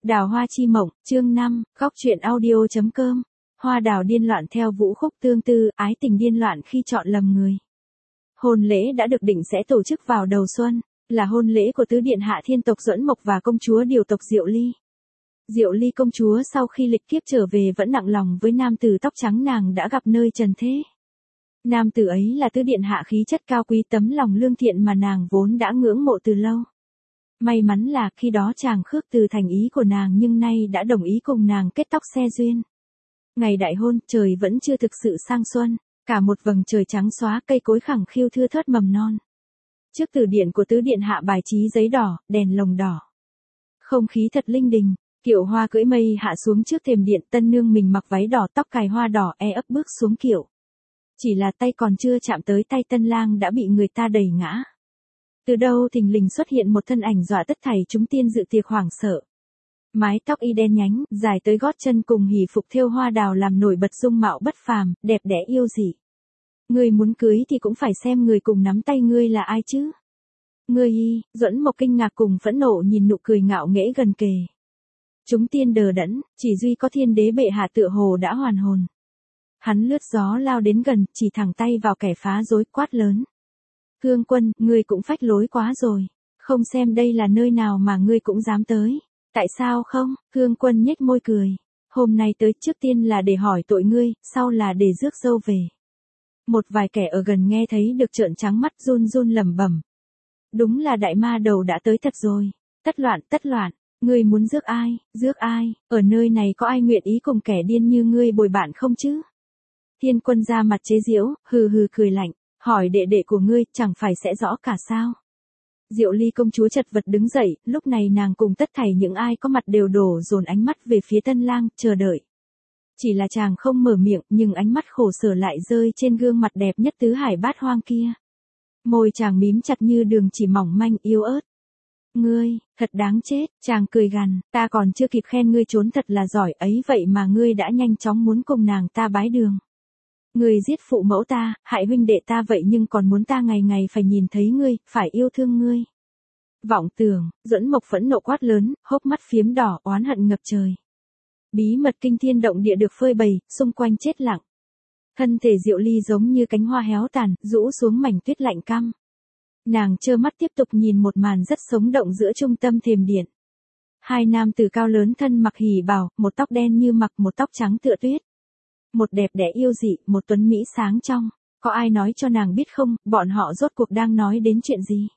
Đào hoa chi mộng, chương 5, góc truyện audio.com. Hoa đào điên loạn theo vũ khúc tương tư, ái tình điên loạn khi chọn lầm người. Hôn lễ đã được định sẽ tổ chức vào đầu xuân, là hôn lễ của tứ điện hạ thiên tộc Duẫn Mộc và công chúa điều tộc Diệu Ly. Diệu Ly công chúa sau khi lịch kiếp trở về vẫn nặng lòng với nam tử tóc trắng nàng đã gặp nơi trần thế. Nam tử ấy là tứ điện hạ khí chất cao quý, tấm lòng lương thiện mà nàng vốn đã ngưỡng mộ từ lâu. May mắn là khi đó chàng khước từ thành ý của nàng nhưng nay đã đồng ý cùng nàng kết tóc xe duyên. Ngày đại hôn, trời vẫn chưa thực sự sang xuân, cả một vầng trời trắng xóa, cây cối khẳng khiu thưa thớt mầm non. Trước từ điện của tứ điện hạ bài trí giấy đỏ, đèn lồng đỏ. Không khí thật linh đình, kiệu hoa cưỡi mây hạ xuống trước thềm điện, tân nương mình mặc váy đỏ tóc cài hoa đỏ ấp bước xuống kiệu. Chỉ là tay còn chưa chạm tới tay tân lang đã bị người ta đẩy ngã. Từ đâu thình lình xuất hiện một thân ảnh dọa tất thảy chúng tiên dự tiệc hoảng sợ. Mái tóc y đen nhánh, dài tới gót chân cùng hỷ phục thêu hoa đào làm nổi bật dung mạo bất phàm, đẹp đẽ yêu dị. Ngươi muốn cưới thì cũng phải xem người cùng nắm tay ngươi là ai chứ. Ngươi y, Duẫn Mộc kinh ngạc cùng phẫn nộ nhìn nụ cười ngạo nghễ gần kề. Chúng tiên đờ đẫn, chỉ duy có thiên đế bệ hạ tựa hồ đã hoàn hồn. Hắn lướt gió lao đến gần, chỉ thẳng tay vào kẻ phá rối, quát lớn. Cương Quân, ngươi cũng phách lối quá rồi. Không xem đây là nơi nào mà ngươi cũng dám tới. Tại sao không? Cương Quân nhếch môi cười. Hôm nay tới trước tiên là để hỏi tội ngươi, sau là để rước dâu về. Một vài kẻ ở gần nghe thấy được trợn trắng mắt run run lẩm bẩm. Đúng là đại ma đầu đã tới thật rồi. Tất loạn. Ngươi muốn rước ai? Rước ai? Ở nơi này có ai nguyện ý cùng kẻ điên như ngươi bồi bạn không chứ? Thiên Quân ra mặt chế giễu, hừ hừ cười lạnh. Hỏi đệ đệ của ngươi, chẳng phải sẽ rõ cả sao? Diệu Ly công chúa chật vật đứng dậy, lúc này nàng cùng tất thảy những ai có mặt đều đổ dồn ánh mắt về phía tân lang, chờ đợi. Chỉ là chàng không mở miệng, nhưng ánh mắt khổ sở lại rơi trên gương mặt đẹp nhất tứ hải bát hoang kia. Môi chàng mím chặt như đường chỉ mỏng manh yếu ớt. Ngươi, thật đáng chết, chàng cười gằn, ta còn chưa kịp khen ngươi trốn thật là giỏi ấy vậy mà ngươi đã nhanh chóng muốn cùng nàng ta bái đường. Ngươi giết phụ mẫu ta, hại huynh đệ ta vậy nhưng còn muốn ta ngày ngày phải nhìn thấy ngươi, phải yêu thương ngươi. Vọng tưởng, Duẫn Mộc phẫn nộ quát lớn, hốc mắt phiếm đỏ, oán hận ngập trời. Bí mật kinh thiên động địa được phơi bày, xung quanh chết lặng. Thân thể Diệu Ly giống như cánh hoa héo tàn, rũ xuống mảnh tuyết lạnh căm. Nàng trơ mắt tiếp tục nhìn một màn rất sống động giữa trung tâm thềm điện. Hai nam tử cao lớn thân mặc hỉ bào, một tóc đen như mặc một tóc trắng tựa tuyết. Một đẹp đẽ yêu dị, một tuấn mỹ sáng trong. Có ai nói cho nàng biết không, bọn họ rốt cuộc đang nói đến chuyện gì?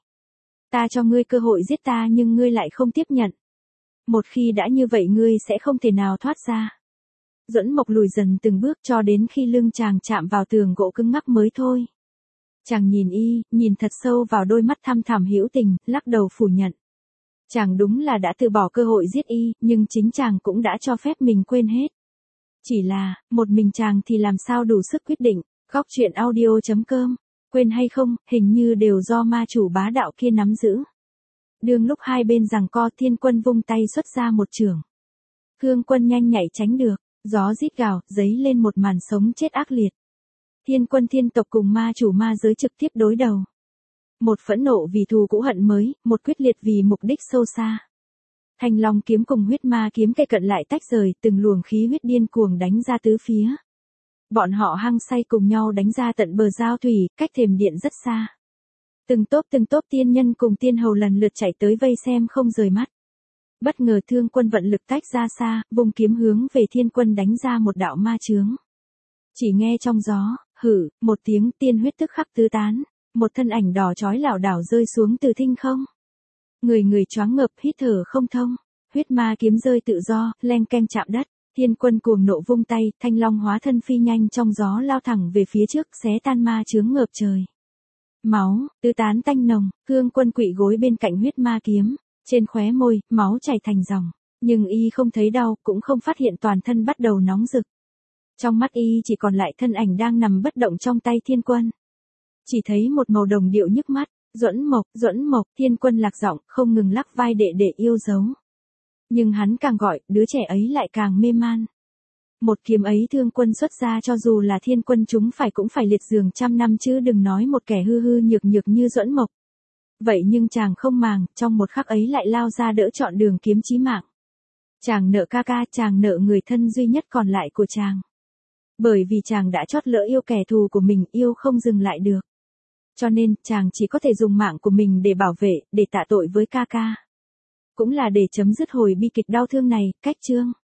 Ta cho ngươi cơ hội giết ta nhưng ngươi lại không tiếp nhận. Một khi đã như vậy ngươi sẽ không thể nào thoát ra. Duẫn Mộc lùi dần từng bước cho đến khi lưng chàng chạm vào tường gỗ cứng ngắc mới thôi. Chàng nhìn y, nhìn thật sâu vào đôi mắt thăm thẳm hữu tình, lắc đầu phủ nhận. Chàng đúng là đã từ bỏ cơ hội giết y, nhưng chính chàng cũng đã cho phép mình quên hết. Chỉ là, một mình chàng thì làm sao đủ sức quyết định, góc truyện audio.com, quên hay không, hình như đều do ma chủ bá đạo kia nắm giữ. Đương lúc hai bên giằng co, Thiên Quân vung tay xuất ra một chưởng. Cương Quân nhanh nhạy tránh được, gió rít gào, dấy lên một màn sống chết ác liệt. Thiên Quân thiên tộc cùng ma chủ ma giới trực tiếp đối đầu. Một phẫn nộ vì thù cũ hận mới, một quyết liệt vì mục đích sâu xa. Thanh Long kiếm cùng huyết ma kiếm kề cận lại tách rời, từng luồng khí huyết điên cuồng đánh ra tứ phía. Bọn họ hăng say cùng nhau đánh ra tận bờ giao thủy, cách thềm điện rất xa. Từng tốp tiên nhân cùng tiên hầu lần lượt chạy tới vây xem không rời mắt. Bất ngờ Thương Quân vận lực tách ra xa, vùng kiếm hướng về Thiên Quân đánh ra một đạo ma chướng. Chỉ nghe trong gió, hử, một tiếng tiên huyết tức khắc tứ tán, một thân ảnh đỏ chói lảo đảo rơi xuống từ thinh không. Người choáng ngợp hít thở không thông, huyết ma kiếm rơi tự do, leng keng chạm đất, Thiên Quân cuồng nộ vung tay, thanh long hóa thân phi nhanh trong gió lao thẳng về phía trước, xé tan ma chướng ngợp trời. Máu, tứ tán tanh nồng, Cương Quân quỵ gối bên cạnh huyết ma kiếm, trên khóe môi, máu chảy thành dòng, nhưng y không thấy đau, cũng không phát hiện toàn thân bắt đầu nóng rực. Trong mắt y chỉ còn lại thân ảnh đang nằm bất động trong tay Thiên Quân. Chỉ thấy một màu đồng điệu nhức mắt. Duẫn Mộc, Thiên Quân lạc giọng, không ngừng lắc vai đệ đệ yêu dấu. Nhưng hắn càng gọi, đứa trẻ ấy lại càng mê man. Một kiếm ấy Thương Quân xuất ra cho dù là Thiên Quân chúng phải cũng phải liệt giường trăm năm chứ đừng nói một kẻ hư hư nhược nhược như Duẫn Mộc. Vậy nhưng chàng không màng, trong một khắc ấy lại lao ra đỡ chọn đường kiếm chí mạng. Chàng nợ ca ca, chàng nợ người thân duy nhất còn lại của chàng. Bởi vì chàng đã chót lỡ yêu kẻ thù của mình, yêu không dừng lại được. Cho nên, chàng chỉ có thể dùng mạng của mình để bảo vệ, để tạ tội với ca ca. Cũng là để chấm dứt hồi bi kịch đau thương này, cách chương.